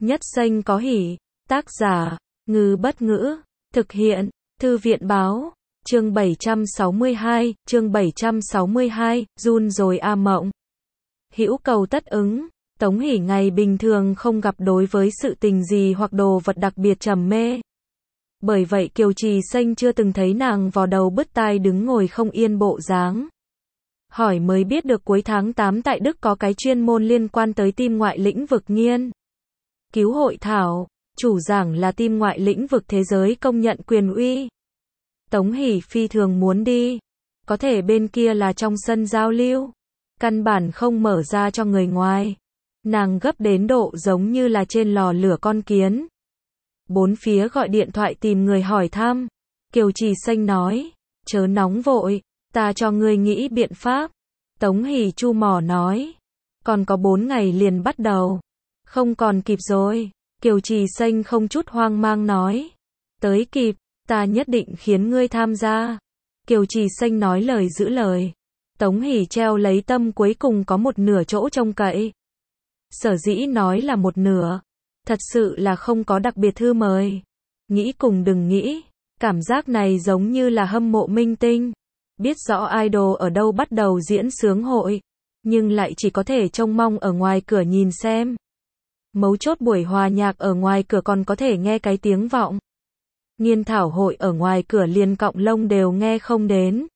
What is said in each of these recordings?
Nhất xanh có hỉ. Tác giả, Ngư Bất Ngữ. Thực hiện, Thư viện Báo. Chương 762, run rồi a mộng. Hữu cầu tất ứng. Tống Hỷ ngày bình thường không gặp đối với sự tình gì hoặc đồ vật đặc biệt trầm mê. Bởi vậy Kiều Trì Xanh chưa từng thấy nàng vò đầu bứt tai đứng ngồi không yên bộ dáng. Hỏi mới biết được cuối tháng 8 tại Đức có cái chuyên môn liên quan tới tim ngoại lĩnh vực nghiên cứu hội thảo, chủ giảng là tim ngoại lĩnh vực thế giới công nhận quyền uy. Tống Hỷ phi thường muốn đi, có thể bên kia là trong sân giao lưu, căn bản không mở ra cho người ngoài. Nàng gấp đến độ giống như là trên lò lửa con kiến. Bốn phía gọi điện thoại tìm người hỏi thăm. Kiều Trì Xanh nói, chớ nóng vội, ta cho ngươi nghĩ biện pháp. Tống Hỷ chu mỏ nói, còn có 4 ngày liền bắt đầu. Không còn kịp rồi. Kiều Trì Xanh không chút hoang mang nói, tới kịp, ta nhất định khiến ngươi tham gia. Kiều Trì Xanh nói lời giữ lời. Tống Hỷ treo lấy tâm cuối cùng có một nửa chỗ trông cậy. Sở dĩ nói là một nửa, thật sự là không có đặc biệt thư mời. Nghĩ cùng đừng nghĩ, cảm giác này giống như là hâm mộ minh tinh. Biết rõ idol ở đâu bắt đầu diễn sướng hội, nhưng lại chỉ có thể trông mong ở ngoài cửa nhìn xem. Mấu chốt buổi hòa nhạc ở ngoài cửa còn có thể nghe cái tiếng vọng. Nghiên thảo hội ở ngoài cửa liền cọng lông đều nghe không đến.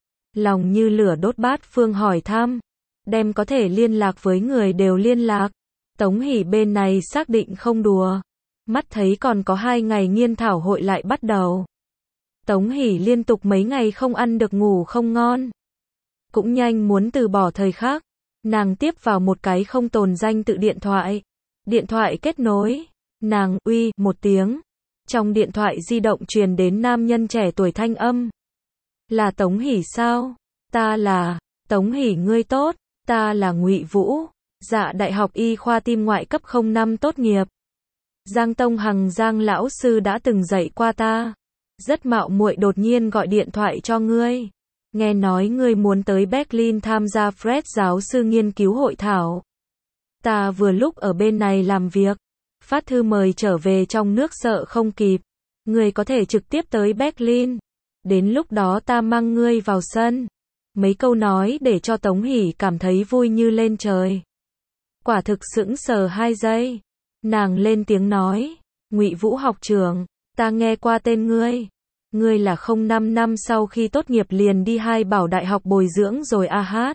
Lòng như lửa đốt bát phương hỏi thăm, đem có thể liên lạc với người đều liên lạc. Tống Hỷ bên này xác định không đùa. Mắt thấy còn có 2 ngày nghiên thảo hội lại bắt đầu. Tống Hỷ liên tục mấy ngày không ăn được ngủ không ngon. Cũng nhanh muốn từ bỏ thời khắc. Nàng tiếp vào một cái không tồn danh tự điện thoại. Điện thoại kết nối. Nàng uy một tiếng. Trong điện thoại di động truyền đến nam nhân trẻ tuổi thanh âm. Là Tống Hỷ sao? Ta là Tống Hỷ ngươi tốt. Ta là Ngụy Vũ. Dạ Đại học Y khoa tim ngoại cấp 05 tốt nghiệp. Giang Tông Hằng Giang lão sư đã từng dạy qua ta. Rất mạo muội đột nhiên gọi điện thoại cho ngươi. Nghe nói ngươi muốn tới Berlin tham gia Fred giáo sư nghiên cứu hội thảo. Ta vừa lúc ở bên này làm việc. Phát thư mời trở về trong nước sợ không kịp. Ngươi có thể trực tiếp tới Berlin. Đến lúc đó ta mang ngươi vào sân. Mấy câu nói để cho Tống Hỷ cảm thấy vui như lên trời. Quả thực sững sờ 2 giây. Nàng lên tiếng nói, Ngụy Vũ học trưởng, ta nghe qua tên ngươi. Ngươi là 05 năm sau khi tốt nghiệp liền đi Hai Bảo Đại học bồi dưỡng rồi a hát.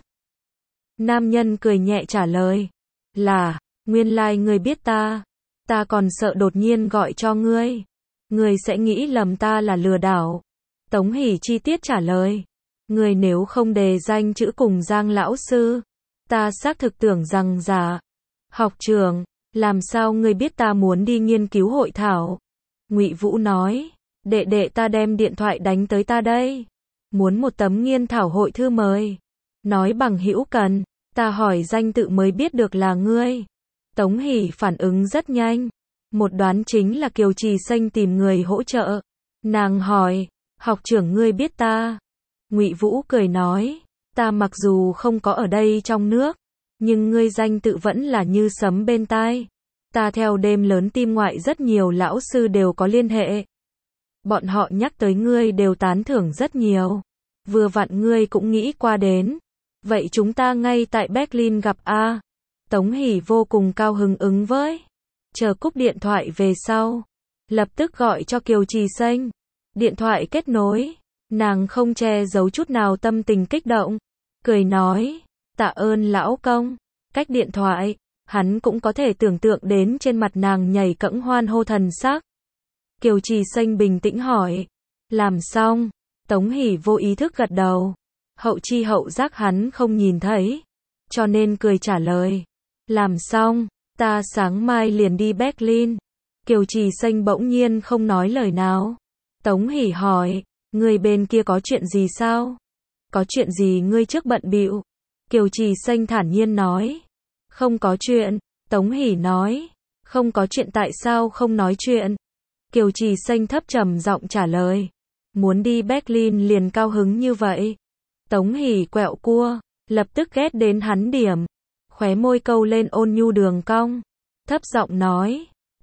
Nam nhân cười nhẹ trả lời, là, nguyên lai ngươi biết ta. Ta còn sợ đột nhiên gọi cho ngươi. Ngươi sẽ nghĩ lầm ta là lừa đảo. Tống Hỷ chi tiết trả lời, ngươi nếu không đề danh chữ cùng Giang lão sư, ta xác thực tưởng rằng giả. Học trưởng, làm sao ngươi biết ta muốn đi nghiên cứu hội thảo? Ngụy Vũ nói, đệ đệ ta đem điện thoại đánh tới ta đây. Muốn một tấm nghiên thảo hội thư mời. Nói bằng hữu cần, ta hỏi danh tự mới biết được là ngươi. Tống Hỷ phản ứng rất nhanh. Một đoán chính là Kiều Trì Xanh tìm người hỗ trợ. Nàng hỏi, học trưởng ngươi biết ta? Ngụy Vũ cười nói, ta mặc dù không có ở đây trong nước, nhưng ngươi danh tự vẫn là như sấm bên tai. Ta theo đêm lớn tim ngoại rất nhiều lão sư đều có liên hệ. Bọn họ nhắc tới ngươi đều tán thưởng rất nhiều. Vừa vặn ngươi cũng nghĩ qua đến. Vậy chúng ta ngay tại Berlin gặp a. Tống Hỷ vô cùng cao hứng ứng với. Chờ cúp điện thoại về sau. Lập tức gọi cho Kiều Trì Xanh. Điện thoại kết nối. Nàng không che giấu chút nào tâm tình kích động. Cười nói, tạ ơn lão công. Cách điện thoại, hắn cũng có thể tưởng tượng đến trên mặt nàng nhảy cẫng hoan hô thần sắc. Kiều Trì Xanh bình tĩnh hỏi, làm xong? Tống Hỷ vô ý thức gật đầu. Hậu chi hậu giác hắn không nhìn thấy, cho nên cười trả lời, làm xong, ta sáng mai liền đi Berlin. Kiều Trì Xanh bỗng nhiên không nói lời nào. Tống Hỷ hỏi, người bên kia có chuyện gì sao? Có chuyện gì ngươi trước bận bịu? Kiều Trì Xanh thản nhiên nói, không có chuyện. Tống Hỷ nói, không có chuyện tại sao không nói chuyện? Kiều Trì Xanh thấp trầm giọng trả lời, muốn đi Berlin liền cao hứng như vậy. Tống Hỷ quẹo cua, lập tức ghét đến hắn điểm, khóe môi câu lên ôn nhu đường cong, thấp giọng nói,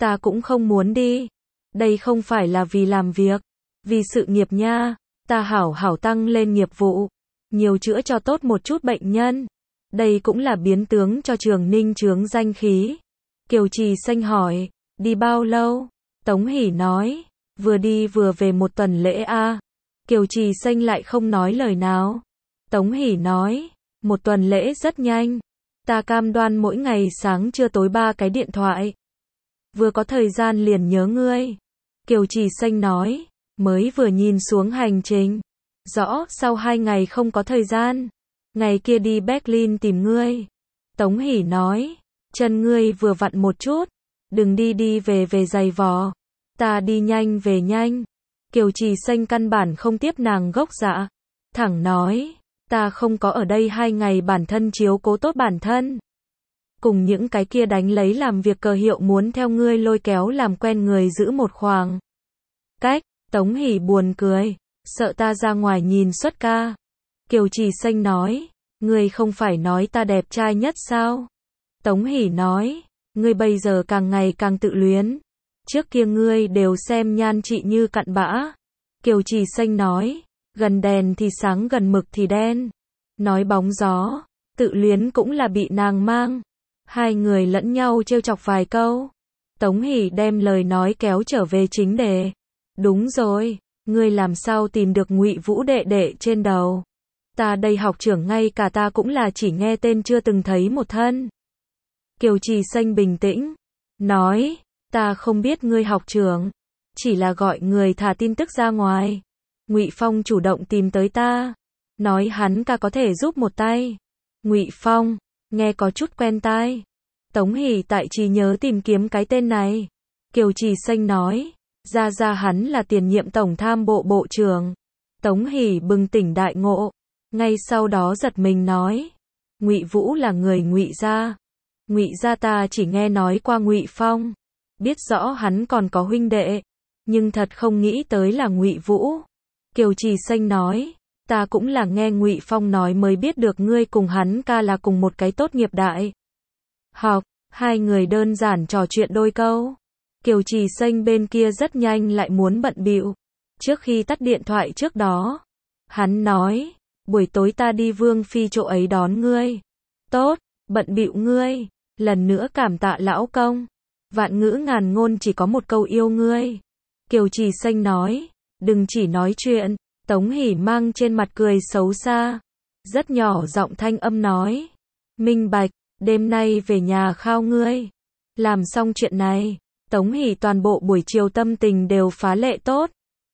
Ta cũng không muốn đi. Đây không phải là vì làm việc, vì sự nghiệp nha. Ta hảo hảo tăng lên nghiệp vụ, nhiều chữa cho tốt một chút bệnh nhân. Đây cũng là biến tướng cho Trường Ninh chướng danh khí. Kiều Trì Xanh hỏi, đi bao lâu? Tống Hỷ nói, vừa đi vừa về 1 tuần lễ a. Kiều Trì Xanh lại không nói lời nào. Tống Hỷ nói, 1 tuần lễ rất nhanh. Ta cam đoan mỗi ngày sáng trưa tối 3 cái điện thoại. Vừa có thời gian liền nhớ ngươi. Kiều Trì Xanh nói, mới vừa nhìn xuống hành trình. Rõ, sau 2 ngày không có thời gian. Ngày kia đi Berlin tìm ngươi. Tống Hỷ nói, chân ngươi vừa vặn một chút. Đừng đi đi về về giày vò. Ta đi nhanh về nhanh. Kiều Trì Xanh căn bản không tiếp nàng gốc dạ. Thẳng nói, ta không có ở đây 2 ngày bản thân chiếu cố tốt bản thân. Cùng những cái kia đánh lấy làm việc cờ hiệu muốn theo ngươi lôi kéo làm quen người giữ một khoảng cách. Tống Hỷ buồn cười, sợ ta ra ngoài xuất xuất ca. Kiều Trì Xanh nói, ngươi không phải nói ta đẹp trai nhất sao? Tống Hỷ nói, ngươi bây giờ càng ngày càng tự luyến. Trước kia ngươi đều xem nhan trị như cặn bã. Kiều Trì Xanh nói, gần đèn thì sáng gần mực thì đen. Nói bóng gió, tự luyến cũng là bị nàng mang. Hai người lẫn nhau trêu chọc vài câu. Tống Hỷ đem lời nói kéo trở về chính đề. Đúng rồi, ngươi làm sao tìm được Ngụy Vũ đệ đệ trên đầu? Ta đây học trưởng ngay cả ta cũng là chỉ nghe tên chưa từng thấy một thân. Kiều Trì Xanh bình tĩnh, nói, ta không biết ngươi học trưởng, chỉ là gọi người thả tin tức ra ngoài. Ngụy Phong chủ động tìm tới ta, nói hắn ca có thể giúp một tay. Ngụy Phong, nghe có chút quen tai. Tống Hỷ tại trí nhớ tìm kiếm cái tên này. Kiều Trì Xanh nói, ra hắn là tiền nhiệm tổng tham bộ bộ trưởng. Tống Hỷ bừng tỉnh đại ngộ, ngay sau đó giật mình nói, Ngụy Vũ là người Ngụy gia. Ngụy gia ta chỉ nghe nói qua Ngụy Phong, biết rõ hắn còn có huynh đệ, nhưng thật không nghĩ tới là Ngụy Vũ. Kiều Trì Xanh nói, ta cũng là nghe Ngụy Phong nói mới biết được ngươi cùng hắn ca là cùng một cái tốt nghiệp đại học. Hai người đơn giản trò chuyện đôi câu. Kiều Trì Xanh bên kia rất nhanh lại muốn bận bịu. Trước khi tắt điện thoại trước đó, hắn nói, buổi tối ta đi Vương Phi chỗ ấy đón ngươi. Tốt, bận bịu ngươi. Lần nữa cảm tạ lão công. Vạn ngữ ngàn ngôn chỉ có một câu yêu ngươi. Kiều Trì Xanh nói, đừng chỉ nói chuyện. Tống Hỷ mang trên mặt cười xấu xa, rất nhỏ giọng thanh âm nói, minh bạch, đêm nay về nhà khao ngươi. Làm xong chuyện này, Tống Hỷ toàn bộ buổi chiều tâm tình đều phá lệ tốt.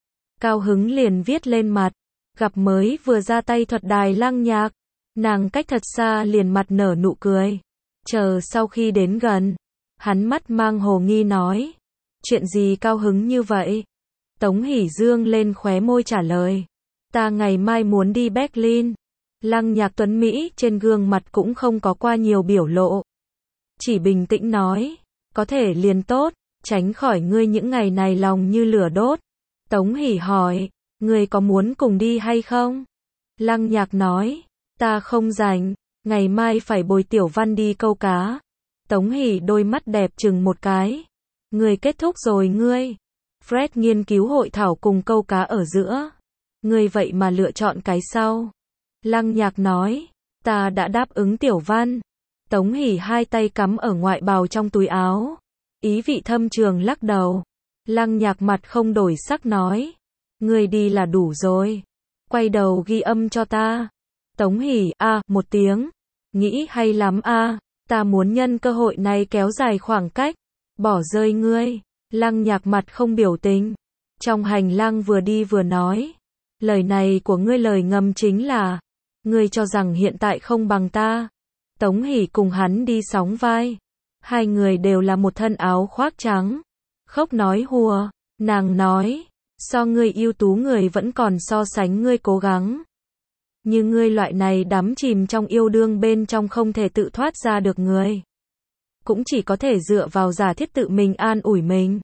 Cao hứng liền viết lên mặt, gặp mới vừa ra tay thuật đài Lăng Nhạc, nàng cách thật xa liền mặt nở nụ cười. Chờ sau khi đến gần, hắn mắt mang hồ nghi nói, chuyện gì cao hứng như vậy? Tống Hỷ dương lên khóe môi trả lời, ta ngày mai muốn đi Berlin. Lăng Nhạc tuấn Mỹ trên gương mặt cũng không có qua nhiều biểu lộ, chỉ bình tĩnh nói, có thể liền tốt, tránh khỏi ngươi những ngày này lòng như lửa đốt. Tống Hỷ hỏi, ngươi có muốn cùng đi hay không? Lăng Nhạc nói, ta không rảnh, ngày mai phải bồi Tiểu Văn đi câu cá. Tống Hỷ đôi mắt đẹp chừng một cái, ngươi kết thúc rồi ngươi. Fred nghiên cứu hội thảo cùng câu cá ở giữa, ngươi vậy mà lựa chọn cái sau. Lăng Nhạc nói, ta đã đáp ứng Tiểu Văn. Tống Hỷ hai tay cắm ở ngoại bào trong túi áo, ý vị thâm trường lắc đầu. Lăng Nhạc mặt không đổi sắc nói, ngươi đi là đủ rồi, quay đầu ghi âm cho ta. Tống Hỷ một tiếng, nghĩ hay lắm ta muốn nhân cơ hội này kéo dài khoảng cách, bỏ rơi ngươi. Lăng Nhạc mặt không biểu tình, trong hành lang vừa đi vừa nói, lời này của ngươi lời ngầm chính là, ngươi cho rằng hiện tại không bằng ta. Tống Hỷ cùng hắn đi sóng vai, hai người đều là một thân áo khoác trắng, khóc nói hùa, nàng nói, so ngươi ưu tú người vẫn còn so sánh ngươi cố gắng. Như ngươi loại này đắm chìm trong yêu đương bên trong không thể tự thoát ra được người, cũng chỉ có thể dựa vào giả thiết tự mình an ủi mình.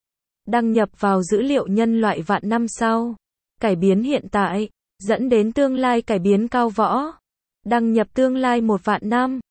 Đăng nhập vào dữ liệu nhân loại vạn năm sau, cải biến hiện tại, dẫn đến tương lai cải biến cao võ. Đăng nhập tương lai 1 vạn năm.